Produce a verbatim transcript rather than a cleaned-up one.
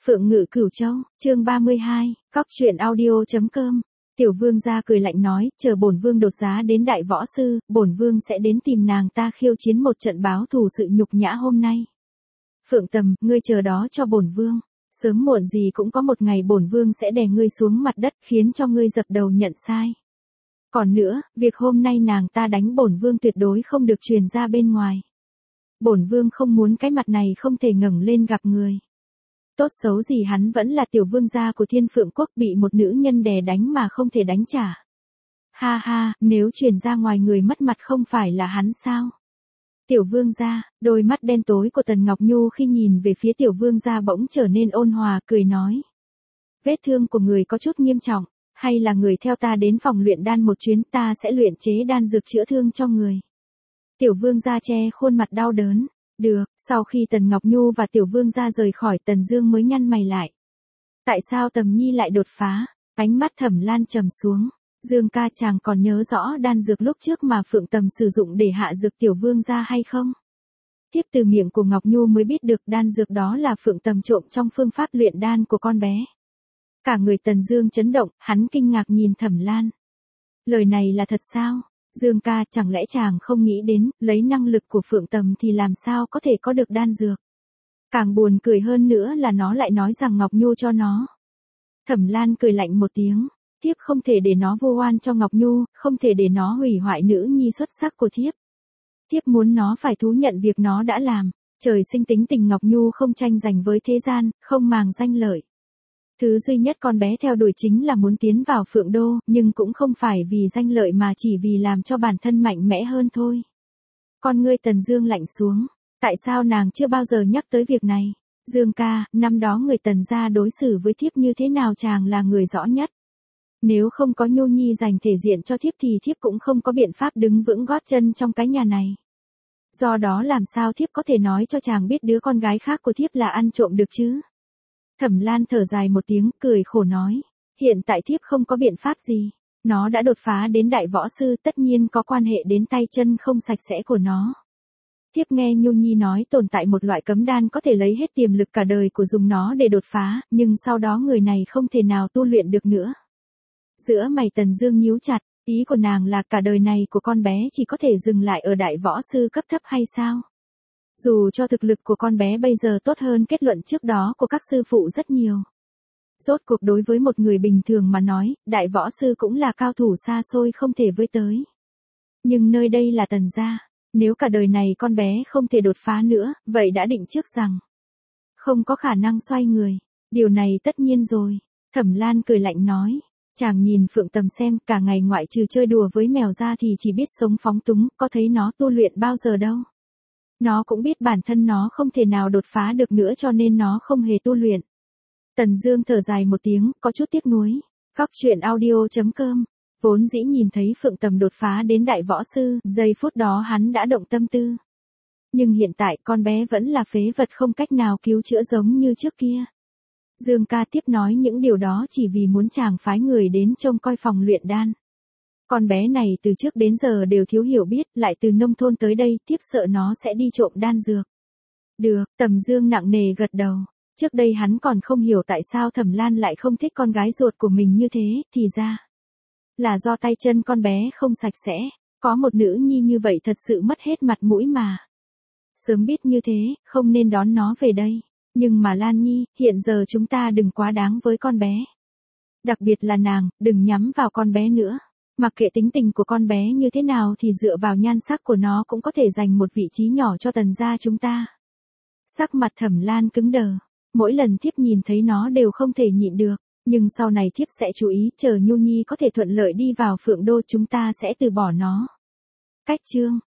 Phượng Ngự Cửu Châu, chương ba mươi hai, cóc truyện audio.com. Tiểu vương gia cười lạnh nói, chờ bổn vương đột giá đến đại võ sư, bổn vương sẽ đến tìm nàng ta khiêu chiến một trận báo thù sự nhục nhã hôm nay. Phượng Tầm, ngươi chờ đó cho bổn vương, sớm muộn gì cũng có một ngày bổn vương sẽ đè ngươi xuống mặt đất, khiến cho ngươi dập đầu nhận sai. Còn nữa, việc hôm nay nàng ta đánh bổn vương tuyệt đối không được truyền ra bên ngoài. Bổn vương không muốn cái mặt này không thể ngẩng lên gặp người. Tốt xấu gì hắn vẫn là tiểu vương gia của Thiên Phượng Quốc, bị một nữ nhân đè đánh mà không thể đánh trả. Ha ha, nếu truyền ra ngoài người mất mặt không phải là hắn sao? Tiểu vương gia, đôi mắt đen tối của Tần Ngọc Nhu khi nhìn về phía tiểu vương gia bỗng trở nên ôn hòa, cười nói. Vết thương của người có chút nghiêm trọng, hay là người theo ta đến phòng luyện đan một chuyến, ta sẽ luyện chế đan dược chữa thương cho người. Tiểu vương gia che khuôn mặt đau đớn. Được, sau khi Tần Ngọc Nhu và tiểu vương gia rời khỏi, Tần Dương mới nhăn mày lại. Tại sao Tầm Nhi lại đột phá? Ánh mắt Thẩm Lan trầm xuống. Dương ca, chàng còn nhớ rõ đan dược lúc trước mà Phượng Tầm sử dụng để hạ dược tiểu vương gia hay không? Tiếp từ miệng của Ngọc Nhu mới biết được đan dược đó là Phượng Tầm trộm trong phương pháp luyện đan của con bé. Cả người Tần Dương chấn động, hắn kinh ngạc nhìn Thẩm Lan. Lời này là thật sao? Dương ca, chẳng lẽ chàng không nghĩ đến, lấy năng lực của Phượng Tầm thì làm sao có thể có được đan dược. Càng buồn cười hơn nữa là nó lại nói rằng Ngọc Nhu cho nó. Thẩm Lan cười lạnh một tiếng, thiếp không thể để nó vu oan cho Ngọc Nhu, không thể để nó hủy hoại nữ nhi xuất sắc của thiếp. Thiếp muốn nó phải thú nhận việc nó đã làm, trời sinh tính tình Ngọc Nhu không tranh giành với thế gian, không màng danh lợi. Thứ duy nhất con bé theo đuổi chính là muốn tiến vào Phượng Đô, nhưng cũng không phải vì danh lợi mà chỉ vì làm cho bản thân mạnh mẽ hơn thôi. Con ngươi Tần Dương lạnh xuống, tại sao nàng chưa bao giờ nhắc tới việc này? Dương ca, năm đó người Tần gia đối xử với thiếp như thế nào chàng là người rõ nhất. Nếu không có Nhu Nhi dành thể diện cho thiếp thì thiếp cũng không có biện pháp đứng vững gót chân trong cái nhà này. Do đó làm sao thiếp có thể nói cho chàng biết đứa con gái khác của thiếp là ăn trộm được chứ? Thẩm Lan thở dài một tiếng, cười khổ nói, hiện tại thiếp không có biện pháp gì, nó đã đột phá đến đại võ sư, tất nhiên có quan hệ đến tay chân không sạch sẽ của nó. Thiếp nghe Nhu Nhi nói tồn tại một loại cấm đan có thể lấy hết tiềm lực cả đời của dùng nó để đột phá, nhưng sau đó người này không thể nào tu luyện được nữa. Giữa mày Tần Dương nhíu chặt, ý của nàng là cả đời này của con bé chỉ có thể dừng lại ở đại võ sư cấp thấp hay sao? Dù cho thực lực của con bé bây giờ tốt hơn kết luận trước đó của các sư phụ rất nhiều. Rốt cuộc đối với một người bình thường mà nói, đại võ sư cũng là cao thủ xa xôi không thể với tới. Nhưng nơi đây là Tần gia, nếu cả đời này con bé không thể đột phá nữa, vậy đã định trước rằng không có khả năng xoay người. Điều này tất nhiên rồi. Thẩm Lan cười lạnh nói, chàng nhìn Phượng Tầm xem, cả ngày ngoại trừ chơi đùa với mèo ra thì chỉ biết sống phóng túng, có thấy nó tu luyện bao giờ đâu. Nó cũng biết bản thân nó không thể nào đột phá được nữa cho nên nó không hề tu luyện. Tần Dương thở dài một tiếng, có chút tiếc nuối. Cóc truyện audio.com. Vốn dĩ nhìn thấy Phượng Tầm đột phá đến đại võ sư, giây phút đó hắn đã động tâm tư. Nhưng hiện tại con bé vẫn là phế vật không cách nào cứu chữa giống như trước kia. Dương ca tiếp nói những điều đó chỉ vì muốn chàng phái người đến trông coi phòng luyện đan. Con bé này từ trước đến giờ đều thiếu hiểu biết, lại từ nông thôn tới đây, tiếc sợ nó sẽ đi trộm đan dược. Được, Tầm Dương nặng nề gật đầu. Trước đây hắn còn không hiểu tại sao Thẩm Lan lại không thích con gái ruột của mình như thế, thì ra là do tay chân con bé không sạch sẽ. Có một nữ nhi như vậy thật sự mất hết mặt mũi mà. Sớm biết như thế, không nên đón nó về đây. Nhưng mà Lan Nhi, hiện giờ chúng ta đừng quá đáng với con bé. Đặc biệt là nàng, đừng nhắm vào con bé nữa. Mặc kệ tính tình của con bé như thế nào thì dựa vào nhan sắc của nó cũng có thể giành một vị trí nhỏ cho Tần gia chúng ta. Sắc mặt Thẩm Lan cứng đờ. Mỗi lần thiếp nhìn thấy nó đều không thể nhịn được. Nhưng sau này thiếp sẽ chú ý, chờ Nhu Nhi có thể thuận lợi đi vào Phượng Đô chúng ta sẽ từ bỏ nó. Cách chương.